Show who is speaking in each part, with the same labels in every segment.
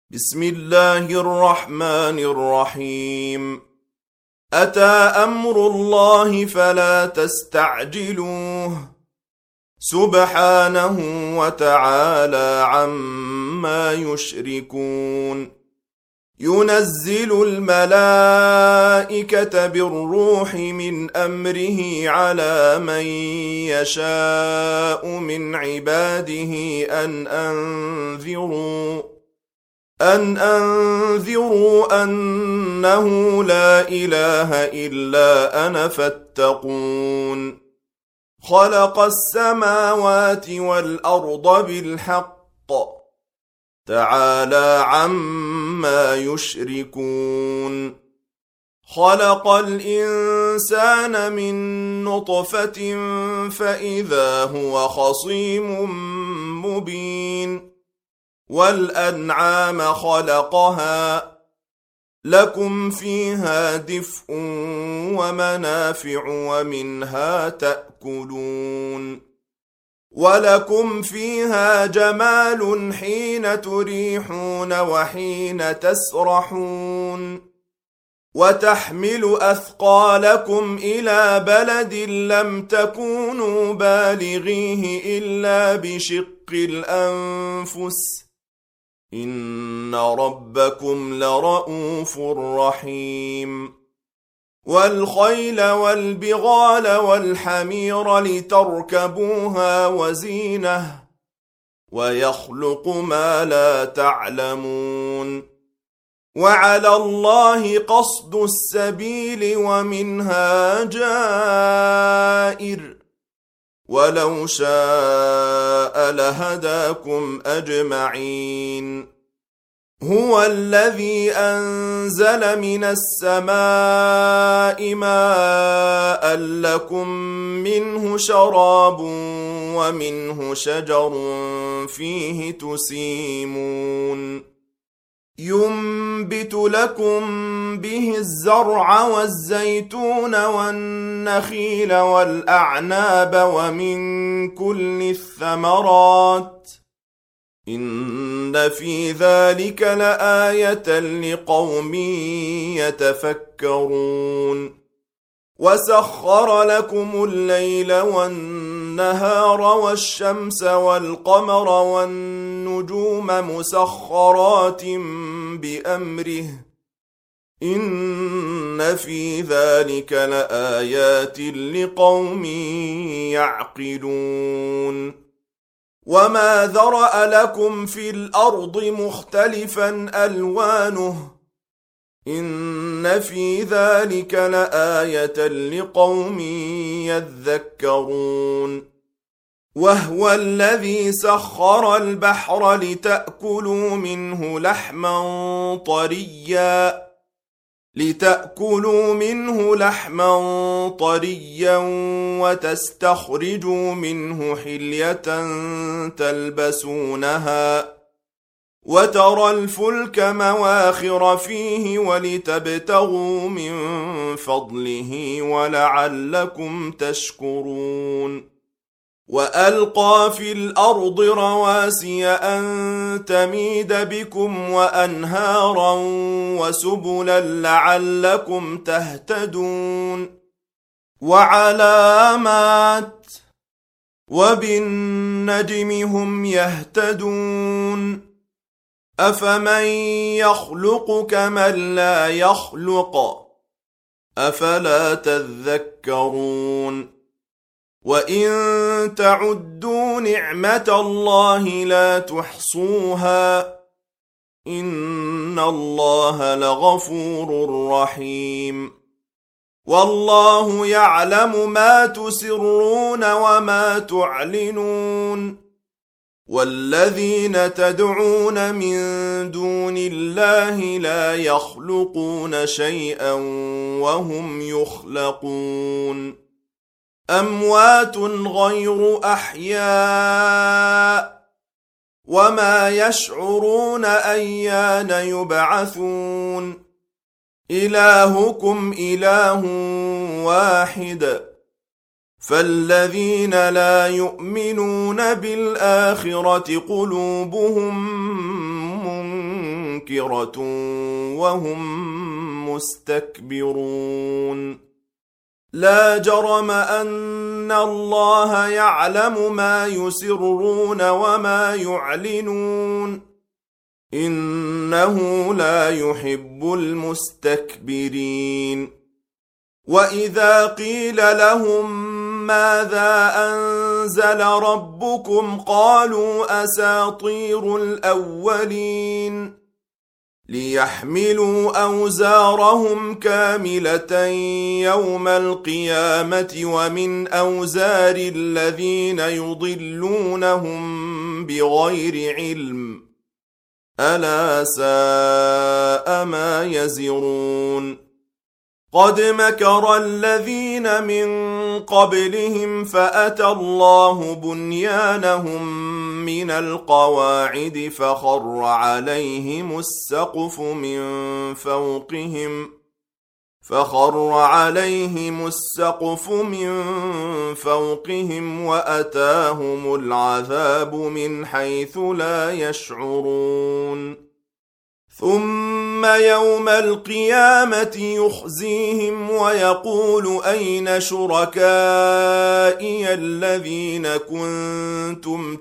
Speaker 1: بسم الله الرحمن الرحيم. أتى أمر الله فلا تستعجلوه سبحانه وتعالى عما يشركون. ينزل الملائكة بالروح من أمره على من يشاء من عباده أن أنذروا أنه لا إله إلا أنا فاتقون. خلق السماوات والأرض بالحق تعالى عما يشركون. خلق الإنسان من نطفة فإذا هو خصيم مبين. والأنعام خلقها لكم فيها دفء ومنافع ومنها تأكلون. ولكم فيها جمال حين تريحون وحين تسرحون. وتحمل أثقالكم إلى بلد لم تكونوا بالغيه إلا بشق الأنفس إن ربكم لرؤوف رحيم. والخيل والبغال والحمير لتركبوها وزينة ويخلق ما لا تعلمون. وعلى الله قصد السبيل ومنها جائر ولو شاء لهداكم أجمعين. هو الذي أنزل من السماء ماء لكم منه شراب ومنه شجر فيه تسيمون. ينبت لكم به الزرع والزيتون والنخيل والأعناب ومن كل الثمرات إن في ذلك لآية لقوم يتفكرون. وسخر لكم الليل والنهار والشمس والقمر والنجوم مسخرات بأمره إن في ذلك لآيات لقوم يعقلون. وما ذرأ لكم في الأرض مختلفا ألوانه إن في ذلك لآية لقوم يذكرون. وهو الذي سخر البحر لتأكلوا منه لحما طريا وتستخرجوا منه حلية تلبسونها وترى الفلك مواخر فيه ولتبتغوا من فضله ولعلكم تشكرون. وألقى في الأرض رواسي أن تميد بكم وأنهارا وسبلا لعلكم تهتدون. وعلامات وبالنجم هم يهتدون. أفمن يخلق كمن لا يخلق أفلا تذكرون. وإن تعدوا نعمة الله لا تحصوها إن الله لغفور رحيم. والله يعلم ما تسرون وما تعلنون. والذين تدعون من دون الله لا يخلقون شيئا وهم يخلقون. أموات غير أحياء وما يشعرون أيان يبعثون. إلهكم إله واحد فالذين لا يؤمنون بالآخرة قلوبهم تذكرة وهم مستكبرون لا جرم أن الله يعلم ما يسرون وما يعلنون إنه لا يحب المستكبرين وإذا قيل لهم ماذا أنزل ربكم قالوا أساطير الأولين ليحملوا أوزارهم كاملة يوم القيامة ومن أوزار الذين يضلونهم بغير علم ألا ساء ما يزرون قد مكر الذين من قبلهم فأتى الله بنيانهم من القواعد فخر عليهم السقف من فوقهم وأتاهم العذاب من حيث لا يشعرون ثم يوم القيامة يخزيهم ويقول أين شركائي الذين كنتم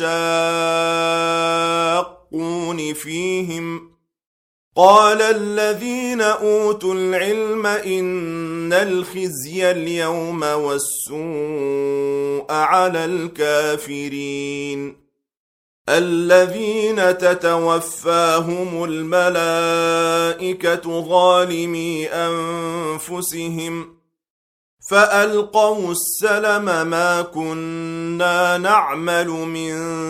Speaker 1: تشاقون فيهم قال الذين أوتوا العلم إن الخزي اليوم والسوء على الكافرين الذين تتوفاهم الملائكة ظالمي أنفسهم فألقوا السلم ما كنا نعمل من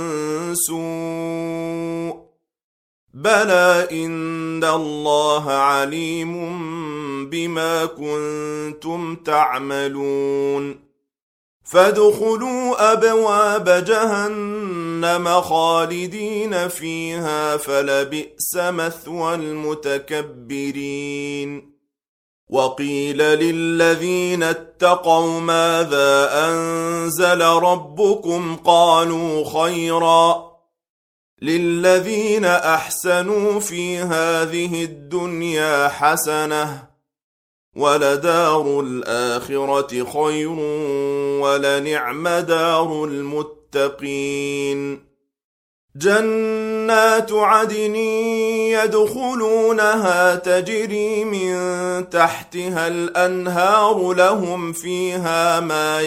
Speaker 1: سوء بلى إن الله عليم بما كنتم تعملون فادخلوا أبواب جهنم خالدين فيها فلبئس مثوى المتكبرين وقيل للذين اتقوا ماذا أنزل ربكم قالوا خيرا للذين أحسنوا في هذه الدنيا حسنة ولدار الآخرة خير ولنعم دار المتقين جنات عدن يدخلونها تجري من تحتها الأنهار لهم فيها ما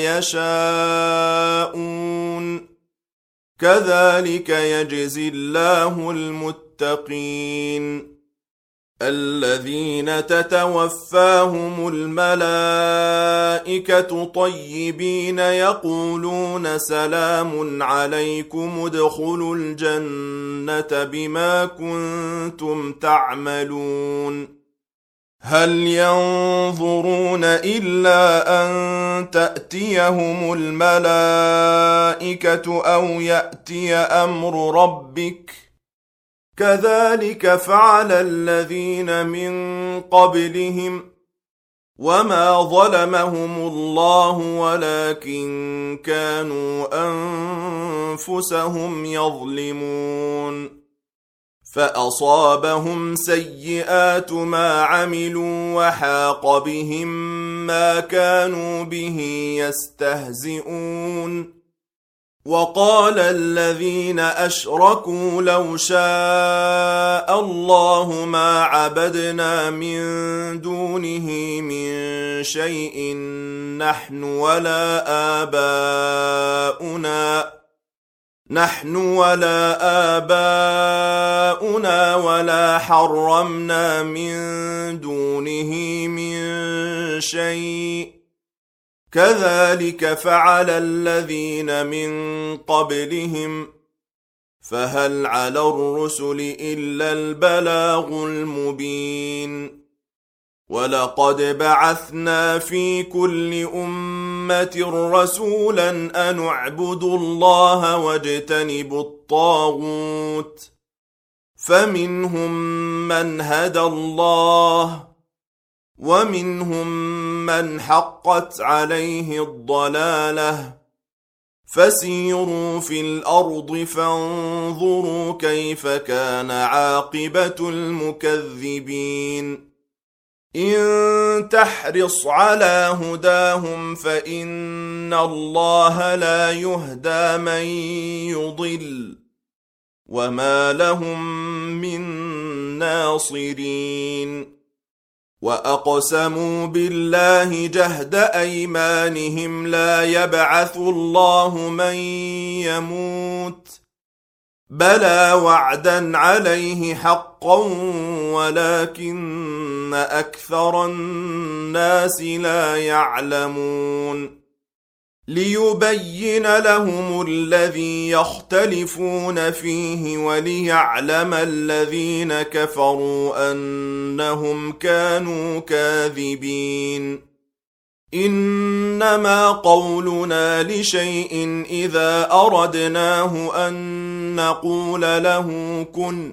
Speaker 1: يشاءون كذلك يجزي الله المتقين الذين تتوفاهم الملائكة طيبين يقولون سلام عليكم ادخلوا الجنة بما كنتم تعملون هل ينظرون إلا أن تأتيهم الملائكة أو يأتي أمر ربك كذلك فعل الذين من قبلهم وما ظلمهم الله ولكن كانوا أنفسهم يظلمون فأصابهم سيئات ما عملوا وحاق بهم ما كانوا به يستهزئون وقال الذين أشركوا لو شاء الله ما عبدنا من دونه من شيء نحن ولا آباؤنا ولا حرمنا من دونه من شيء كذلك فعل الذين من قبلهم فهل على الرسل إلا البلاغ المبين ولقد بعثنا في كل أمة رسولا أن اعبدوا الله واجتنبوا الطاغوت فمنهم من هدى الله ومنهم من حقت عليه الضلالة فسيروا في الأرض فانظروا كيف كان عاقبة المكذبين إن تحرص على هداهم فإن الله لا يهدى من يضل وما لهم من ناصرين وأقسموا بالله جهد أيمانهم لا يبعث الله من يموت بلى وعدا عليه حقا ولكن أكثر الناس لا يعلمون ليبين لهم الذي يختلفون فيه وليعلم الذين كفروا أنهم كانوا كاذبين إنما قولنا لشيء إذا أردناه أن نقول له كن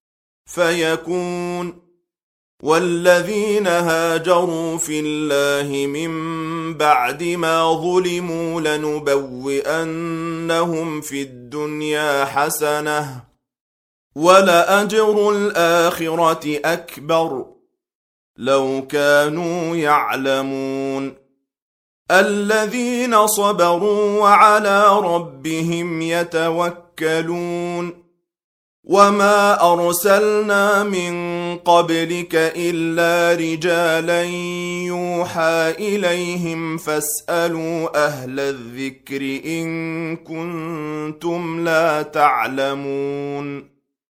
Speaker 1: فيكون والذين هاجروا في الله من بعد ما ظلموا لنبوئنهم في الدنيا حسنة ولأجر الآخرة أكبر لو كانوا يعلمون الذين صبروا وعلى ربهم يتوكلون وما أرسلنا من قبلك إلا رجالا يوحى إليهم فاسألوا أهل الذكر إن كنتم لا تعلمون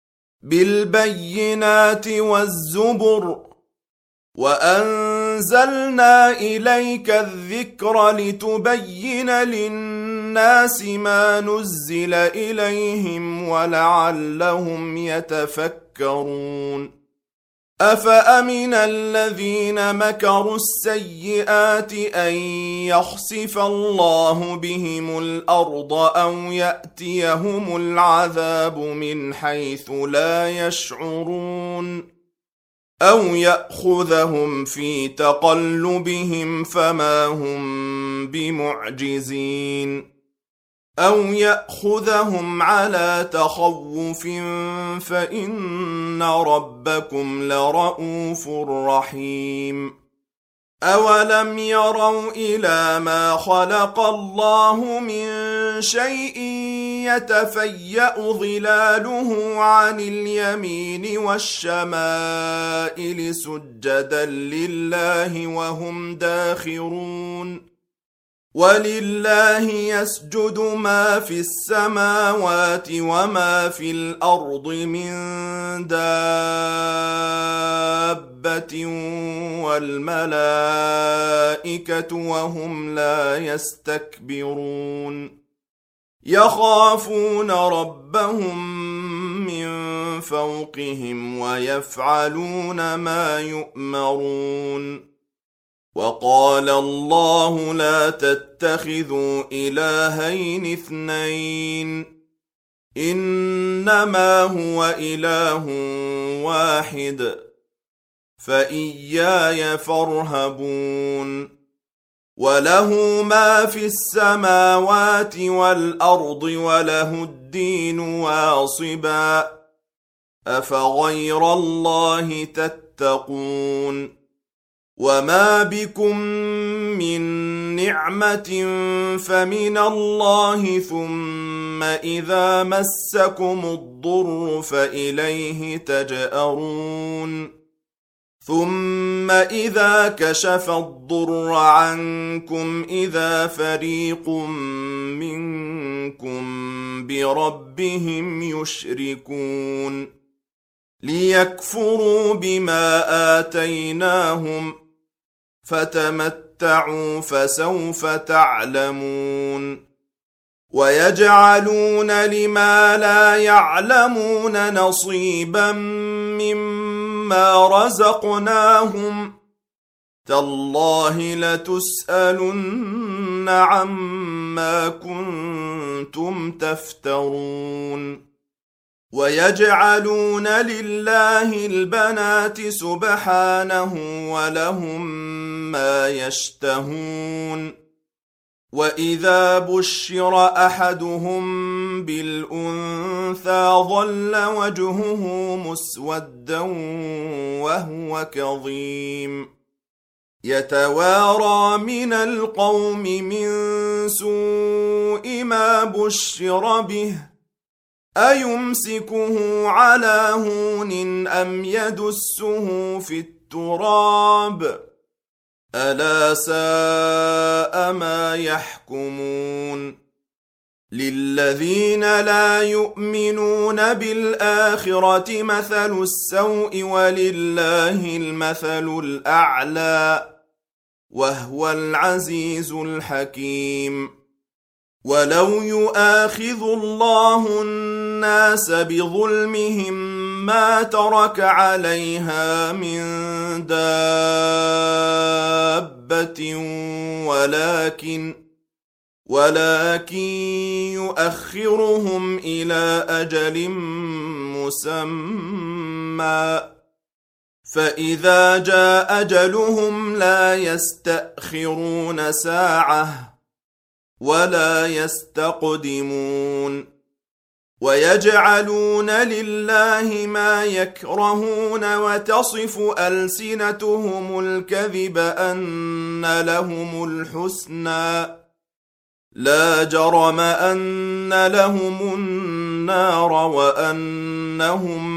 Speaker 1: بالبينات والزبر وأنزلنا إليك الذكر لتبين للناس ما نزل إليهم ولعلهم يتفكرون أفأمن الذين مكروا السيئات أن يخسف الله بهم الأرض أو يأتيهم العذاب من حيث لا يشعرون أو يأخذهم في تقلبهم فما هم بمعجزين أو يأخذهم على تخوف فإن ربكم لرؤوف رحيم أولم يروا إلى ما خلق الله من شيء يتفيأ ظلاله عن اليمين والشمائل سجدا لله وهم داخرون ولله يسجد ما في السماوات وما في الأرض من دابة والملائكة وهم لا يستكبرون يخافون ربهم من فوقهم ويفعلون ما يؤمرون وقال الله لا تتخذوا إلهين اثنين إنما هو إله واحد فإياي فارهبون وله ما في السماوات والأرض وله الدين واصبا أفغير الله تتقون وما بكم من نعمة فمن الله ثم إذا مسكم الضر فإليه تجأرون ثم إذا كشف الضر عنكم إذا فريق منكم بربهم يشركون ليكفروا بما آتيناهم فتمتعوا فسوف تعلمون ويجعلون لما لا يعلمون نصيبا مما رزقناهم تالله لتسألن عما كنتم تفترون ويجعلون لله البنات سبحانه ولهم ما يشتهون وإذا بشر أحدهم بالأنثى ظل وجهه مسودا وهو كظيم يتوارى من القوم من سوء ما بشر به أيمسكه على هون أم يدسه في التراب ألا ساء ما يحكمون للذين لا يؤمنون بالآخرة مثل السوء ولله المثل الأعلى وهو العزيز الحكيم ولو يؤاخذ الله الناس بظلمهم ما ترك عليها من دابة ولكن يؤخرهم إلى أجل مسمى فإذا جاء أجلهم لا يستأخرون ساعة ولا يستقدمون ويجعلون لله ما يكرهون وتصف ألسنتهم الكذب أن لهم الحسنى لا جرم أن لهم النار وأنهم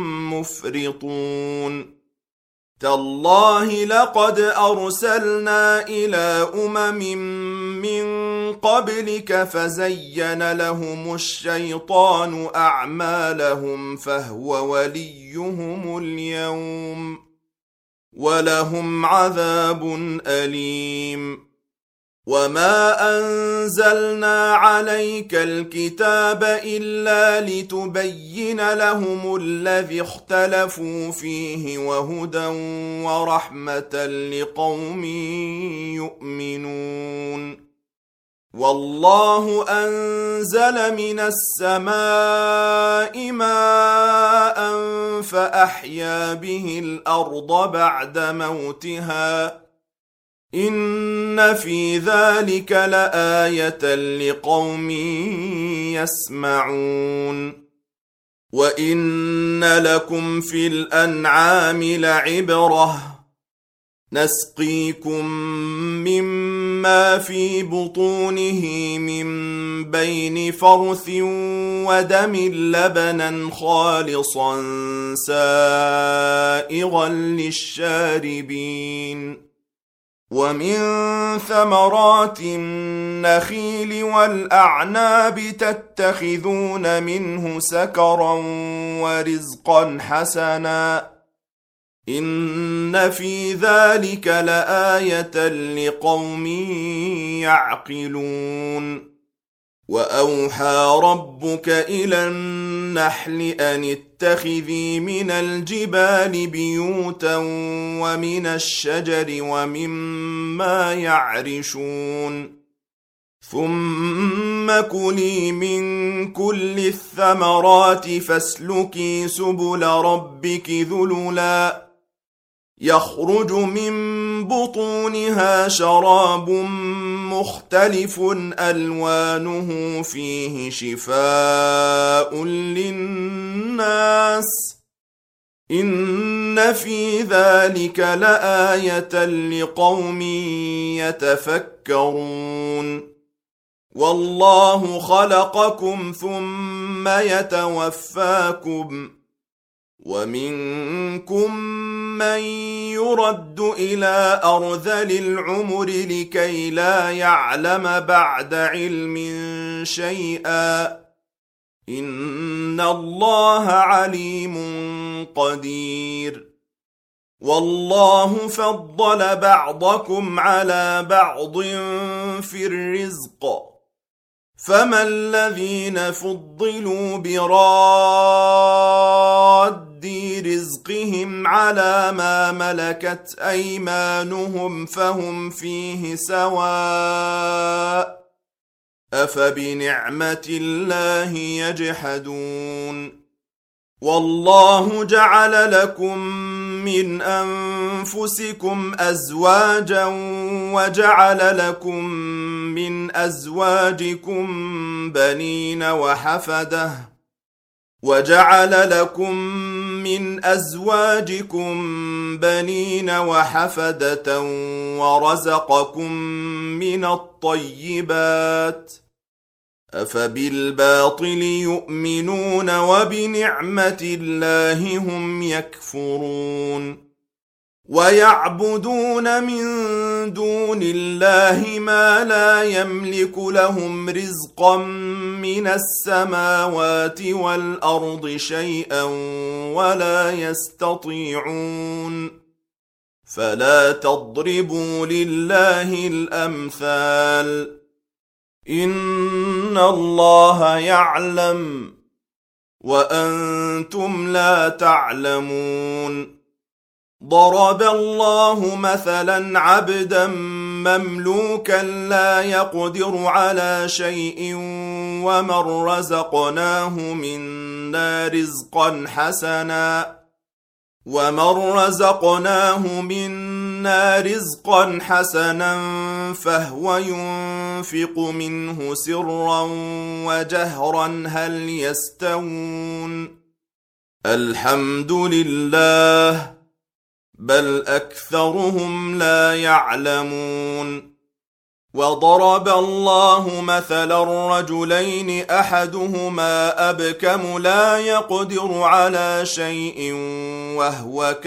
Speaker 1: مفرطون تالله لقد أرسلنا إلى من قبلك فزين لهم الشيطان أعمالهم فهو وليهم اليوم ولهم عذاب أليم وما أنزلنا عليك الكتاب إلا لتبين لهم الذي اختلفوا فيه وهدى ورحمة لقوم يؤمنون والله أنزل من السماء ماء فأحيا به الأرض بعد موتها إن في ذلك لآية لقوم يسمعون وإن لكم في الأنعام لعبرة نسقيكم مما في بطونه من بين فرث ودم لبنا خالصا سائغا للشاربين ومن ثمرات النخيل والأعناب تتخذون منه سكرا ورزقا حسنا إن في ذلك لآية لقوم يعقلون وأوحى ربك إلى النحل أن اتخذي من الجبال بيوتا ومن الشجر ومما يعرشون ثم كلي من كل الثمرات فاسلكي سبل ربك ذللا يخرج من بطونها شراب مختلف ألوانه فيه شفاء للناس إن في ذلك لآية لقوم يتفكرون والله خلقكم ثم يتوفاكم ومنكم من يرد إلى أرذل العمر لكي لا يعلم بعد علم شيئا إن الله عليم قدير والله فضل بعضكم على بعض في الرزق فما الذين فضلوا براد رزقهم على ما ملكت أيمانهم فهم فيه سواء أفبنعمة الله يجحدون والله جعل لكم من أنفسكم أزواجا وجعل لكم من أزواجكم بنين وحفدة ورزقكم من الطيبات أفبالباطل يؤمنون وبنعمة الله هم يكفرون ويعبدون من دون الله ما لا يملك لهم رزقا من السماوات والأرض شيئا ولا يستطيعون فلا تضربوا لله الأمثال إن الله يعلم وأنتم لا تعلمون ضرب الله مثلا عبدا مملوكا لا يقدر على شيء ومن رزقناه منا رزقا حسنا فهو ينفق منه سرا وجهرا هل يستوون الحمد لله بل أكثرهم لا يعلمون وضرب الله مثلا رجلين أحدهما أبكم لا يقدر على شيء وهو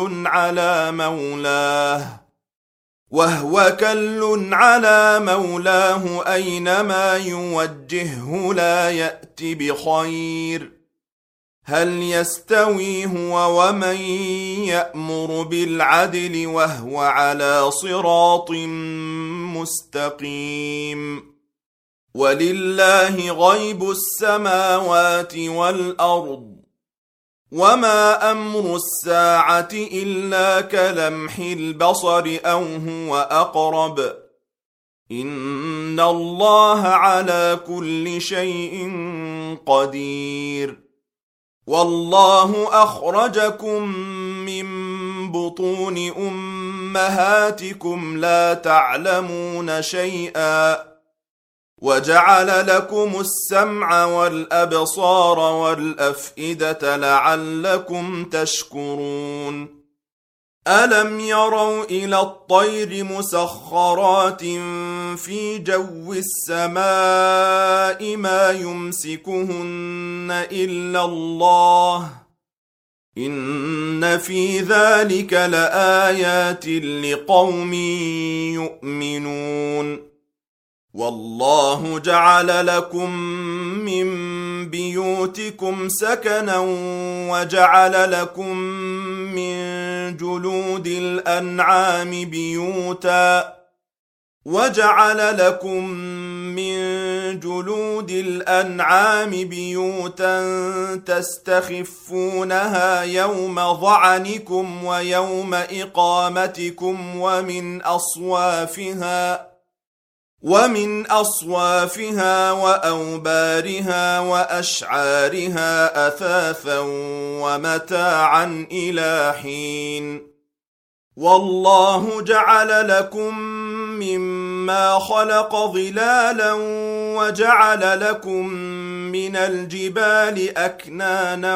Speaker 1: كل على مولاه أينما يوجهه لا يأت بخير هل يستوي هو ومن يأمر بالعدل وهو على صراط مستقيم ولله غيب السماوات والأرض وما أمر الساعة إلا كلمح البصر أو هو أقرب إن الله على كل شيء قدير والله أخرجكم من بطون أمهاتكم لا تعلمون شيئا وجعل لكم السمع والأبصار والأفئدة لعلكم تشكرون ألم يروا إلى الطير مسخرات في جو السماء ما يمسكهن إلا الله إن في ذلك لآيات لقوم يؤمنون والله جعل لكم من بيوتكم سكنا وجعل لكم من جلود الأنعام بيوتا تستخفونها يوم ظعنكم ويوم إقامتكم ومن أصوافها وأوبارها وأشعارها أثاثا ومتاعا إلى حين والله جعل لكم مما خلق ظلالا وجعل لكم من الجبال أكنانا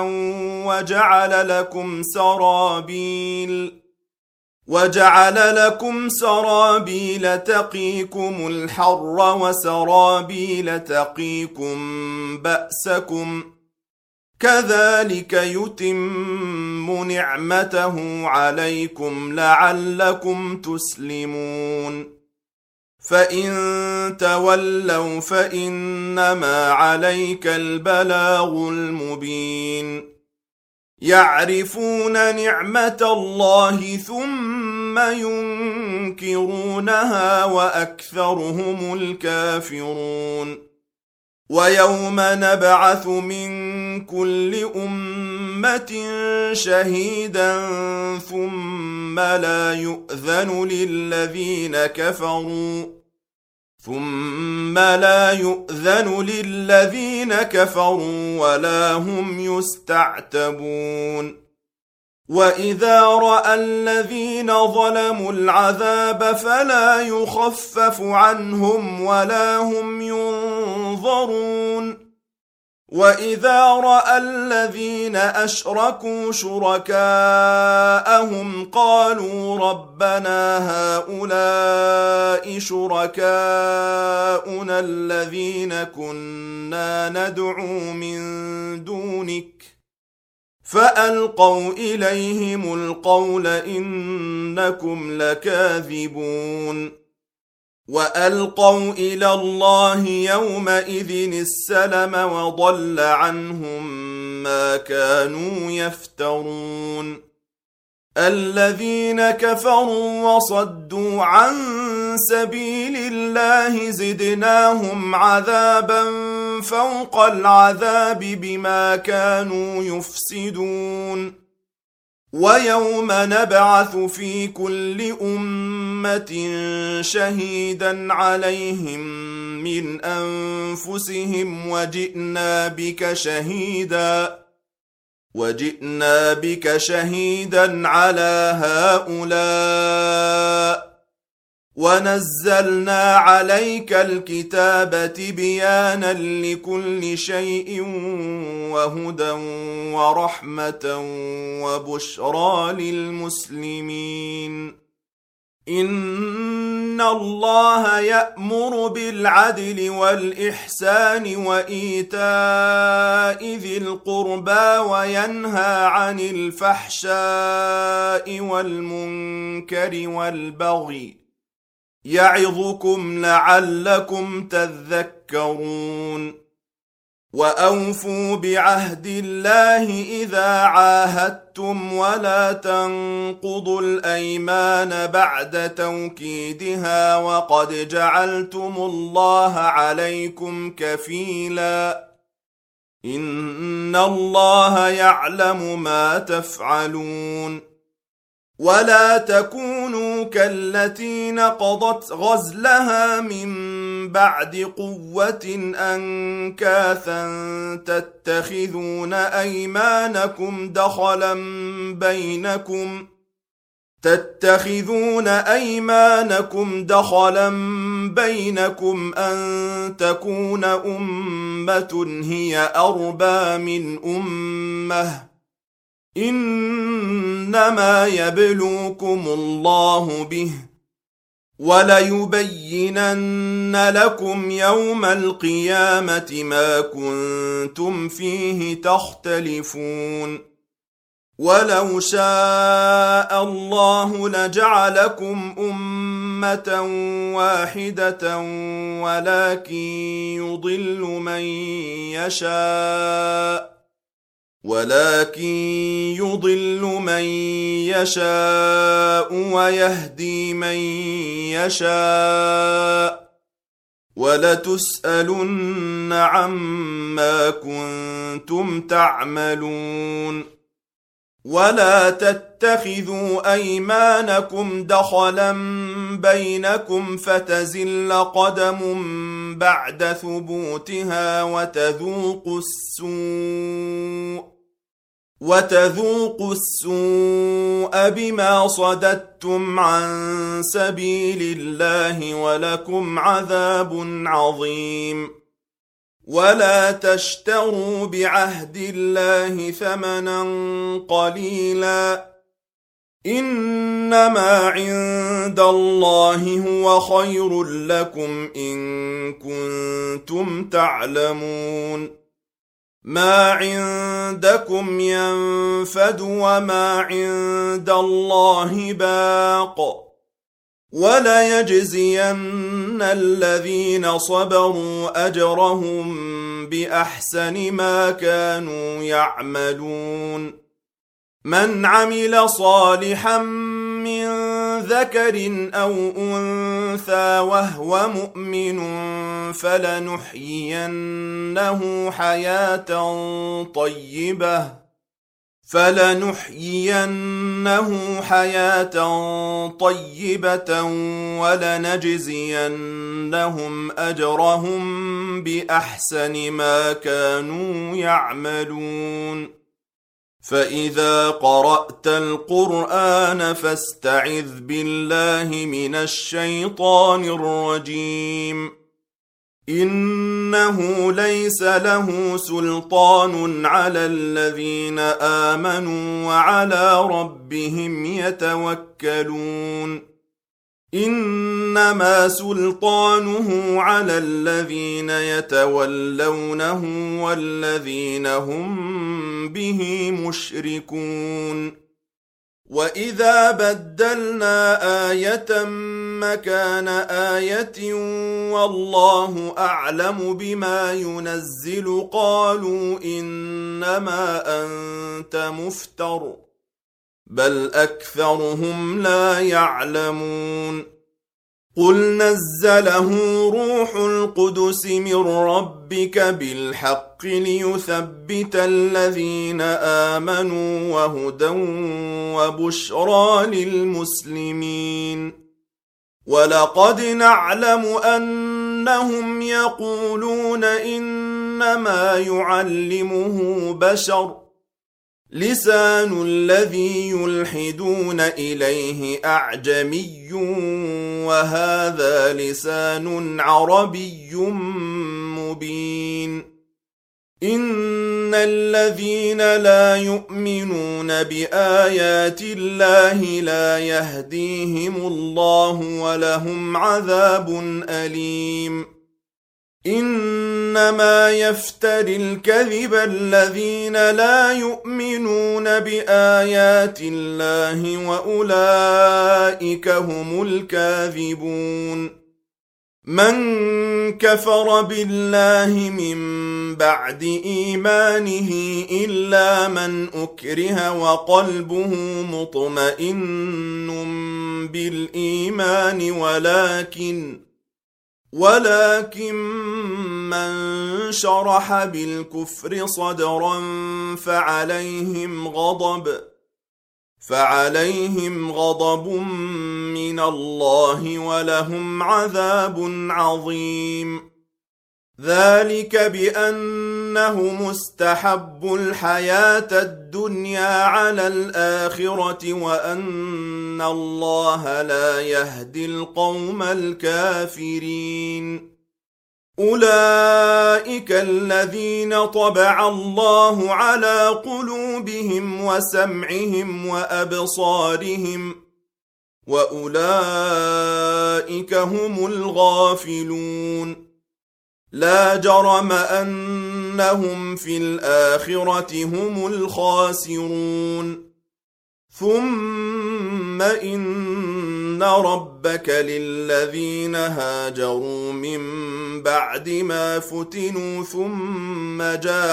Speaker 1: وجعل لكم سرابيل تقيكم الحر وسرابيل تقيكم بأسكم كذلك يتم نعمته عليكم لعلكم تسلمون فإن تولوا فإنما عليك البلاغ المبين يعرفون نعمة الله ثم ينكرونها وأكثرهم الكافرون ويوم نبعث من كل أمة شهيدا ثم لا يؤذن للذين كفروا ولا هم يستعتبون وإذا رأى الذين ظلموا العذاب فلا يخفف عنهم ولا هم ينظرون وإذا رأى الذين أشركوا شركاءهم قالوا ربنا هؤلاء شركاؤنا الذين كنا ندعو من دونك فألقوا إليهم القول إنكم لكاذبون وألقوا إلى الله يومئذ السلم وضل عنهم ما كانوا يفترون الذين كفروا وصدوا عن سبيل الله زدناهم عذابا فوق العذاب بما كانوا يفسدون ويوم نبعث في كل أمة شهيدا عليهم من أنفسهم وجئنا بك شهيدا على هؤلاء ونزلنا عليك الكتاب تبيانا لكل شيء وهدى ورحمة وبشرى للمسلمين إن الله يأمر بالعدل والإحسان وإيتاء ذي القربى وينهى عن الفحشاء والمنكر والبغي يعظكم لعلكم تذكرون وأوفوا بعهد الله إذا عاهدتم ولا تنقضوا الأيمان بعد توكيدها وقد جعلتم الله عليكم كفيلا إن الله يعلم ما تفعلون ولا تكونوا كالتي نقضت غزلها من بعد قوة أنكاثا تتخذون أيمانكم دخلا بينكم أن تكون أمة هي أربى من أمة إنما يبلوكم الله به وليبينن لكم يوم القيامة ما كنتم فيه تختلفون ولو شاء الله لجعلكم أمة واحدة ولكن يضل من يشاء ويهدي من يشاء ولتسألن عما كنتم تعملون ولا تتخذوا أيمانكم دخلا بينكم فتزل قدم بعد ثبوتها وتذوقوا السوء بما صددتم عن سبيل الله ولكم عذاب عظيم ولا تشتروا بعهد الله ثمنا قليلا إنما عند الله هو خير لكم إن كنتم تعلمون ما عندكم ينفد وما عند الله باق وليجزين الذين صبروا أجرهم بأحسن ما كانوا يعملون من عمل صالحا من ذكر أو أنثى وهو مؤمن فلنحيينه حياة طيبة ولنجزينهم أجرهم بأحسن ما كانوا يعملون فإذا قرأت القرآن فاستعذ بالله من الشيطان الرجيم إنه ليس له سلطان على الذين آمنوا وعلى ربهم يتوكلون إنما سلطانه على الذين يتولونه والذين هم به مشركون وإذا بدلنا آية مكان آية والله أعلم بما ينزل قالوا إنما أنت مفتر بل أكثرهم لا يعلمون قل نزله روح القدس من ربك بالحق ليثبت الذين آمنوا وهدى وبشرى للمسلمين ولقد نعلم أنهم يقولون إنما يعلمه بشر لسان الذي يلحدون إليه أعجمي وهذا لسان عربي مبين إن الذين لا يؤمنون بآيات الله لا يهديهم الله ولهم عذاب أليم إنما يفتري الكذب الذين لا يؤمنون بآيات الله وأولئك هم الكاذبون من كفر بالله من بعد إيمانه إلا من أكره وقلبه مطمئن بالإيمان ولكن من شرح بالكفر صدرا فعليهم غضب من الله ولهم عذاب عظيم ذلك بأنهم استحبوا الحياة الدنيا على الآخرة وأن الله لا يهدي القوم الكافرين أولئك الذين طبع الله على قلوبهم وسمعهم وأبصارهم وأولئك هم الغافلون لا جرم أنهم في الآخرة هم الخاسرون ثم إن ربك للذين هاجروا من بعد ما فتنوا ثم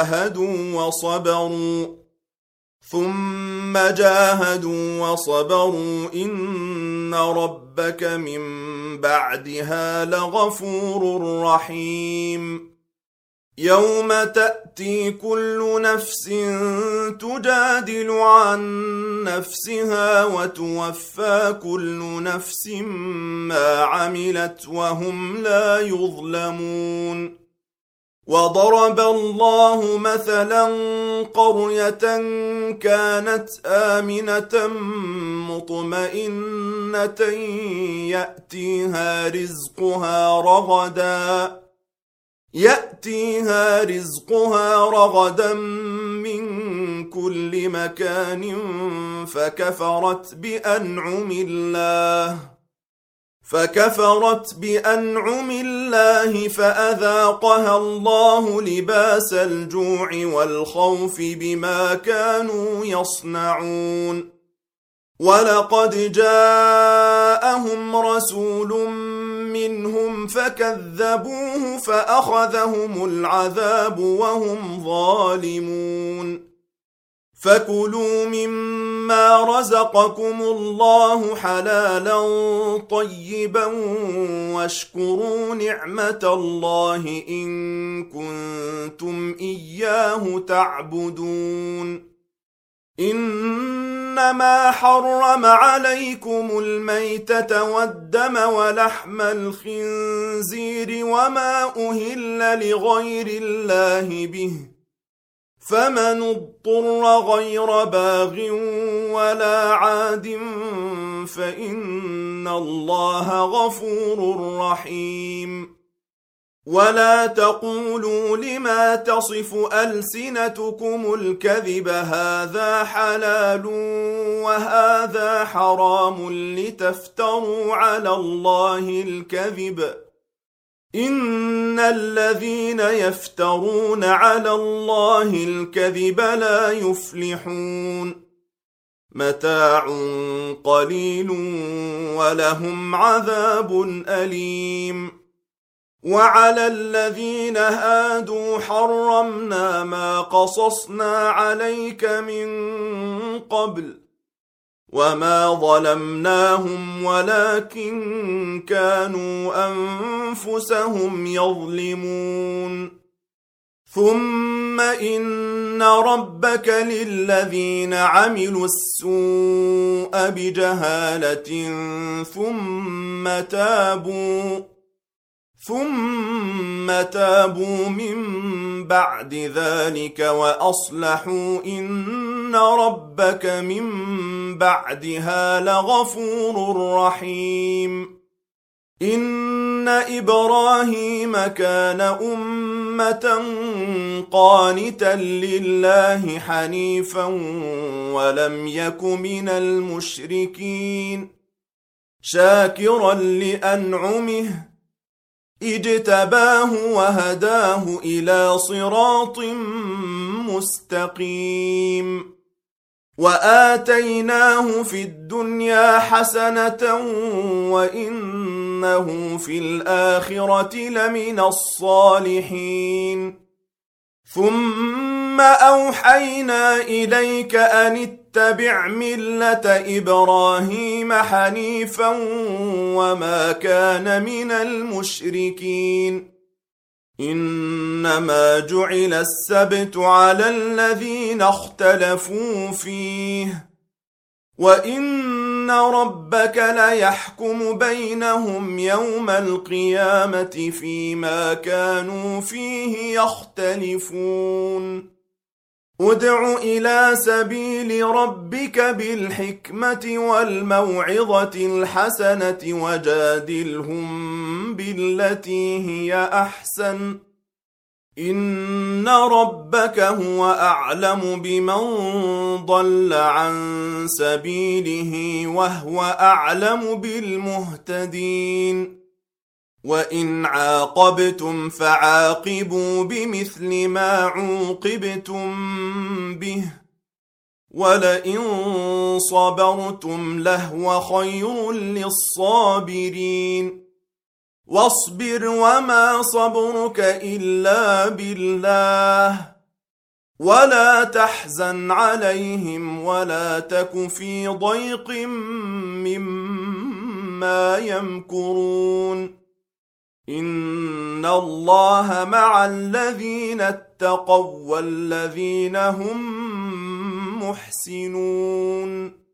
Speaker 1: جاهدوا وصبروا إن ربك من بعدها لغفور رحيم يوم تأتي كل نفس تجادل عن نفسها وتوفى كل نفس ما عملت وهم لا يظلمون وضرب الله مثلا قرية كانت آمنة مطمئنة يأتيها رزقها رغدا من كل مكان فكفرت بأنعم الله فأذاقها الله لباس الجوع والخوف بما كانوا يصنعون ولقد جاءهم رسول منهم فكذبوه فأخذهم العذاب وهم ظالمون فكلوا مما رزقكم الله حلالا طيبا واشكروا نعمة الله إن كنتم إياه تعبدون إنما حرم عليكم الميتة والدم ولحم الخنزير وما أهل لغير الله به فمن اضطر غير باغ ولا عاد فإن الله غفور رحيم. ولا تقولوا لما تصف ألسنتكم الكذب هذا حلال وهذا حرام لتفتروا على الله الكذب. إن الذين يفترون على الله الكذب لا يفلحون. متاع قليل ولهم عذاب أليم. وعلى الذين هادوا حرمنا ما قصصنا عليك من قبل وما ظلمناهم ولكن كانوا أنفسهم يظلمون. ثم إن ربك للذين عملوا السوء بجهالة ثم تابوا من بعد ذلك وأصلحوا إن ربك من بعدها لغفور رحيم. إن إبراهيم كان أمة قانتا لله حنيفا ولم يك من المشركين شاكرا لأنعمه اجتباه وهداه إلى صراط مستقيم. وآتيناه في الدنيا حسنة وإنه في الآخرة لمن الصالحين. ثم أوحينا إليك أن اتبع ملة إبراهيم حنيفا وما كان من المشركين. إنما جعل السبت على الذين اختلفوا فيه وإن ربك ليحكم بينهم يوم القيامة فيما كانوا فيه يختلفون. ادع إلى سبيل ربك بالحكمة والموعظة الحسنة وجادلهم بالتي هي أحسن إن ربك هو أعلم بمن ضل عن سبيله وهو أعلم بالمهتدين. وإن عاقبتم فعاقبوا بمثل ما عوقبتم به ولئن صبرتم لهو خير للصابرين. واصبر وما صبرك إلا بالله ولا تحزن عليهم ولا تك في ضيق مما يمكرون. إن الله مع الذين اتقوا والذين هم محسنون.